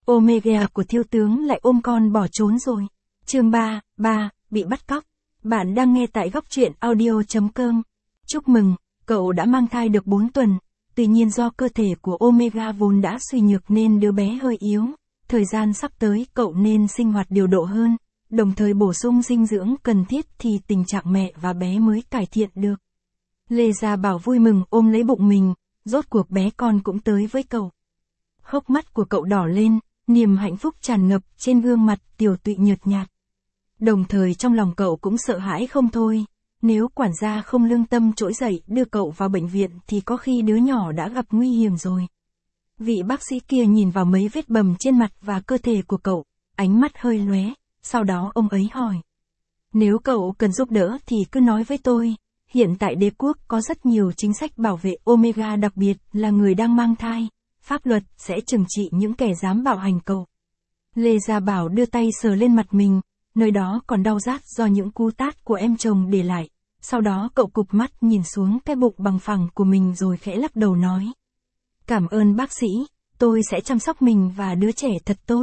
Omega của thiếu tướng lại ôm con bỏ trốn rồi. Chương 3, bị bắt cóc. Bạn đang nghe tại góc truyện audio.com. Chúc mừng, cậu đã mang thai được 4 tuần. Tuy nhiên do cơ thể của Omega vốn đã suy nhược nên đứa bé hơi yếu. Thời gian sắp tới cậu nên sinh hoạt điều độ hơn, đồng thời bổ sung dinh dưỡng cần thiết thì tình trạng mẹ và bé mới cải thiện được. Lê Gia Bảo vui mừng ôm lấy bụng mình, rốt cuộc bé con cũng tới với cậu. Hốc mắt của cậu đỏ lên, niềm hạnh phúc tràn ngập trên gương mặt Tiểu Tụy nhợt nhạt. Đồng thời trong lòng cậu cũng sợ hãi không thôi, nếu quản gia không lương tâm trỗi dậy đưa cậu vào bệnh viện thì có khi đứa nhỏ đã gặp nguy hiểm rồi. Vị bác sĩ kia nhìn vào mấy vết bầm trên mặt và cơ thể của cậu, ánh mắt hơi lóe, sau đó ông ấy hỏi. Nếu cậu cần giúp đỡ thì cứ nói với tôi, hiện tại đế quốc có rất nhiều chính sách bảo vệ Omega, đặc biệt là người đang mang thai, pháp luật sẽ trừng trị những kẻ dám bạo hành cậu. Lê Gia Bảo đưa tay sờ lên mặt mình, nơi đó còn đau rát do những cú tát của em chồng để lại, sau đó cậu cụp mắt nhìn xuống cái bụng bằng phẳng của mình rồi khẽ lắc đầu nói. Cảm ơn bác sĩ, tôi sẽ chăm sóc mình và đứa trẻ thật tốt.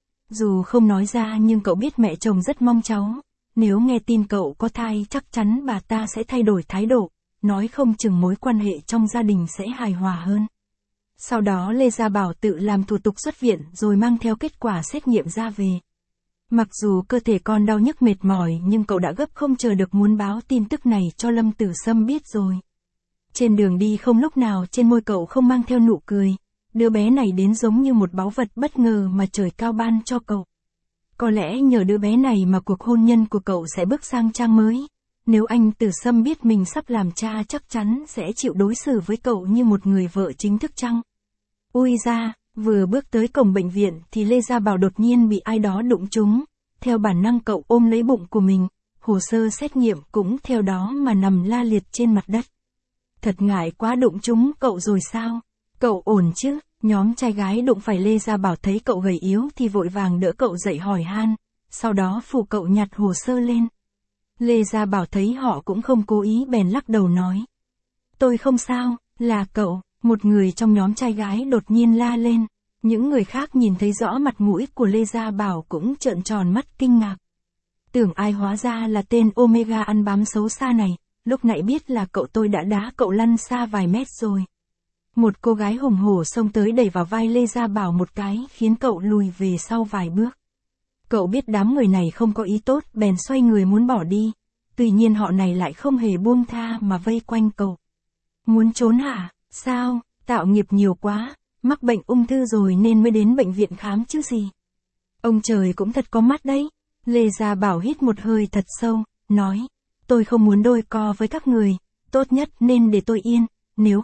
Dù không nói ra nhưng cậu biết mẹ chồng rất mong cháu, nếu nghe tin cậu có thai chắc chắn bà ta sẽ thay đổi thái độ, nói không chừng mối quan hệ trong gia đình sẽ hài hòa hơn. Sau đó Lê Gia Bảo tự làm thủ tục xuất viện rồi mang theo kết quả xét nghiệm ra về. Mặc dù cơ thể con đau nhức mệt mỏi nhưng cậu đã gấp không chờ được muốn báo tin tức này cho Lâm Tử Sâm biết rồi. Trên đường đi không lúc nào trên môi cậu không mang theo nụ cười, đứa bé này đến giống như một báu vật bất ngờ mà trời cao ban cho cậu. Có lẽ nhờ đứa bé này mà cuộc hôn nhân của cậu sẽ bước sang trang mới. Nếu anh Tử Sâm biết mình sắp làm cha chắc chắn sẽ chịu đối xử với cậu như một người vợ chính thức chăng? Ui ra, vừa bước tới cổng bệnh viện thì Lê Gia Bảo đột nhiên bị ai đó đụng trúng. Theo bản năng cậu ôm lấy bụng của mình, hồ sơ xét nghiệm cũng theo đó mà nằm la liệt trên mặt đất. Thật ngại quá, đụng trúng cậu rồi sao? Cậu ổn chứ? Nhóm trai gái đụng phải Lê Gia Bảo thấy cậu gầy yếu thì vội vàng đỡ cậu dậy hỏi han, sau đó phụ cậu nhặt hồ sơ lên. Lê Gia Bảo thấy họ cũng không cố ý bèn lắc đầu nói. Tôi không sao, là cậu, một người trong nhóm trai gái đột nhiên la lên. Những người khác nhìn thấy rõ mặt mũi của Lê Gia Bảo cũng trợn tròn mắt kinh ngạc. Tưởng ai hóa ra là tên Omega ăn bám xấu xa này, lúc nãy biết là cậu tôi đã đá cậu lăn xa vài mét rồi. Một cô gái hùng hổ xông tới đẩy vào vai Lê Gia Bảo một cái khiến cậu lùi về sau vài bước. Cậu biết đám người này không có ý tốt bèn xoay người muốn bỏ đi, tuy nhiên họ này lại không hề buông tha mà vây quanh cậu. Muốn trốn hả? Sao? Tạo nghiệp nhiều quá, mắc bệnh ung thư rồi nên mới đến bệnh viện khám chứ gì. Ông trời cũng thật có mắt đấy. Lê Gia Bảo hít một hơi thật sâu, nói, tôi không muốn đôi co với các người, tốt nhất nên để tôi yên, nếu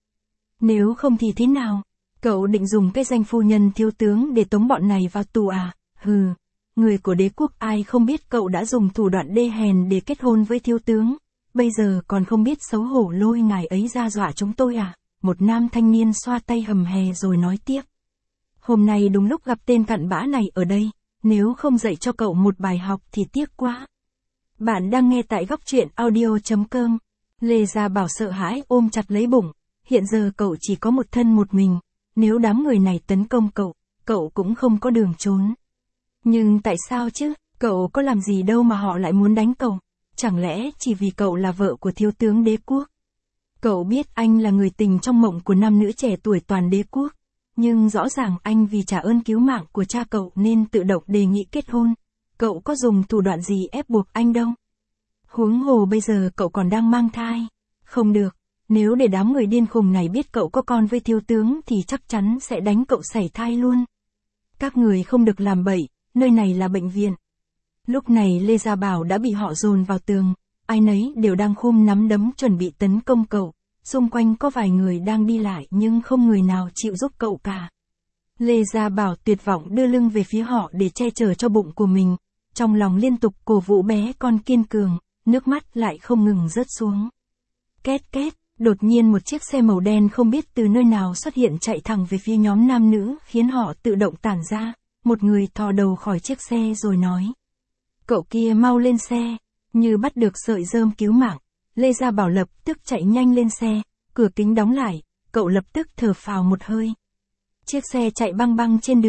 không thì thế nào? Cậu định dùng cái danh phu nhân thiếu tướng để tống bọn này vào tù à? Hừ, người của đế quốc ai không biết cậu đã dùng thủ đoạn đê hèn để kết hôn với thiếu tướng, bây giờ còn không biết xấu hổ lôi ngài ấy ra dọa chúng tôi à? Một nam thanh niên xoa tay hầm hè rồi nói tiếp. Hôm nay đúng lúc gặp tên cặn bã này ở đây, nếu không dạy cho cậu một bài học thì tiếc quá. Bạn đang nghe tại góc truyện audio.com. Lê Gia Bảo sợ hãi ôm chặt lấy bụng, hiện giờ cậu chỉ có một thân một mình, nếu đám người này tấn công cậu cũng không có đường trốn. Nhưng tại sao chứ, cậu có làm gì đâu mà họ lại muốn đánh cậu, chẳng lẽ chỉ vì cậu là vợ của thiếu tướng đế quốc? Cậu biết anh là người tình trong mộng của nam nữ trẻ tuổi toàn đế quốc, nhưng rõ ràng anh vì trả ơn cứu mạng của cha cậu nên tự động đề nghị kết hôn, cậu có dùng thủ đoạn gì ép buộc anh đâu. Huống hồ bây giờ cậu còn đang mang thai, không được, nếu để đám người điên khùng này biết cậu có con với thiếu tướng thì chắc chắn sẽ đánh cậu sảy thai luôn. Các người không được làm bậy, nơi này là bệnh viện. Lúc này Lê Gia Bảo đã bị họ dồn vào tường, ai nấy đều đang khum nắm đấm chuẩn bị tấn công cậu, xung quanh có vài người đang đi lại nhưng không người nào chịu giúp cậu cả. Lê Gia Bảo tuyệt vọng đưa lưng về phía họ để che chở cho bụng của mình, trong lòng liên tục cổ vũ bé con kiên cường, nước mắt lại không ngừng rớt xuống. Két két, đột nhiên một chiếc xe màu đen không biết từ nơi nào xuất hiện chạy thẳng về phía nhóm nam nữ khiến họ tự động tản ra, một người thò đầu khỏi chiếc xe rồi nói. Cậu kia mau lên xe, như bắt được sợi rơm cứu mạng. Lê Gia Bảo lập tức chạy nhanh lên xe, cửa kính đóng lại, cậu lập tức thở phào một hơi. Chiếc xe chạy băng băng trên đường,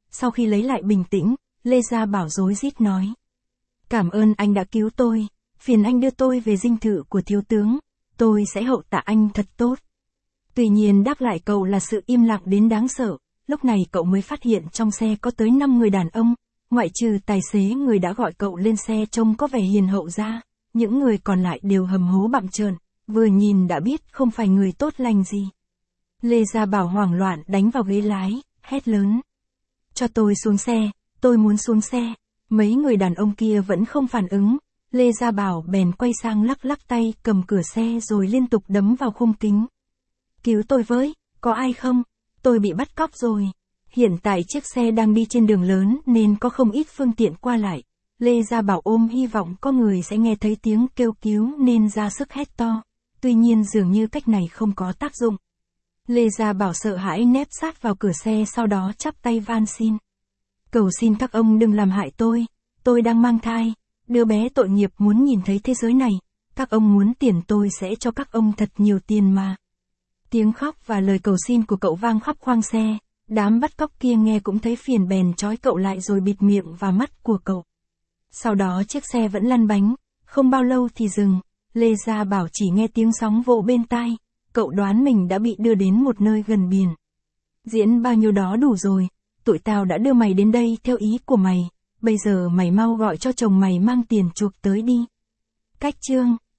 sau khi lấy lại bình tĩnh, Lê Gia Bảo rối rít nói. Cảm ơn anh đã cứu tôi, phiền anh đưa tôi về dinh thự của thiếu tướng, tôi sẽ hậu tạ anh thật tốt. Tuy nhiên đáp lại cậu là sự im lặng đến đáng sợ, lúc này cậu mới phát hiện trong xe có tới 5 người đàn ông, ngoại trừ tài xế người đã gọi cậu lên xe trông có vẻ hiền hậu ra, những người còn lại đều hầm hố bặm trợn, vừa nhìn đã biết không phải người tốt lành gì. Lê Gia Bảo hoảng loạn đánh vào ghế lái, hét lớn. Cho tôi xuống xe, tôi muốn xuống xe. Mấy người đàn ông kia vẫn không phản ứng, Lê Gia Bảo bèn quay sang lắc lắc tay cầm cửa xe rồi liên tục đấm vào khung kính. Cứu tôi với, có ai không? Tôi bị bắt cóc rồi. Hiện tại chiếc xe đang đi trên đường lớn nên có không ít phương tiện qua lại. Lê Gia Bảo ôm hy vọng có người sẽ nghe thấy tiếng kêu cứu nên ra sức hét to. Tuy nhiên dường như cách này không có tác dụng. Lê Gia Bảo sợ hãi nép sát vào cửa xe sau đó chắp tay van xin. Cầu xin các ông đừng làm hại tôi đang mang thai, đứa bé tội nghiệp muốn nhìn thấy thế giới này, các ông muốn tiền tôi sẽ cho các ông thật nhiều tiền mà. Tiếng khóc và lời cầu xin của cậu vang khắp khoang xe, đám bắt cóc kia nghe cũng thấy phiền bèn trói cậu lại rồi bịt miệng và mắt của cậu. Sau đó chiếc xe vẫn lăn bánh, không bao lâu thì dừng, Lê Gia Bảo chỉ nghe tiếng sóng vỗ bên tai, cậu đoán mình đã bị đưa đến một nơi gần biển. Diễn bao nhiêu đó đủ rồi, tụi tao đã đưa mày đến đây theo ý của mày, bây giờ mày mau gọi cho chồng mày mang tiền chuộc tới đi. Cách chương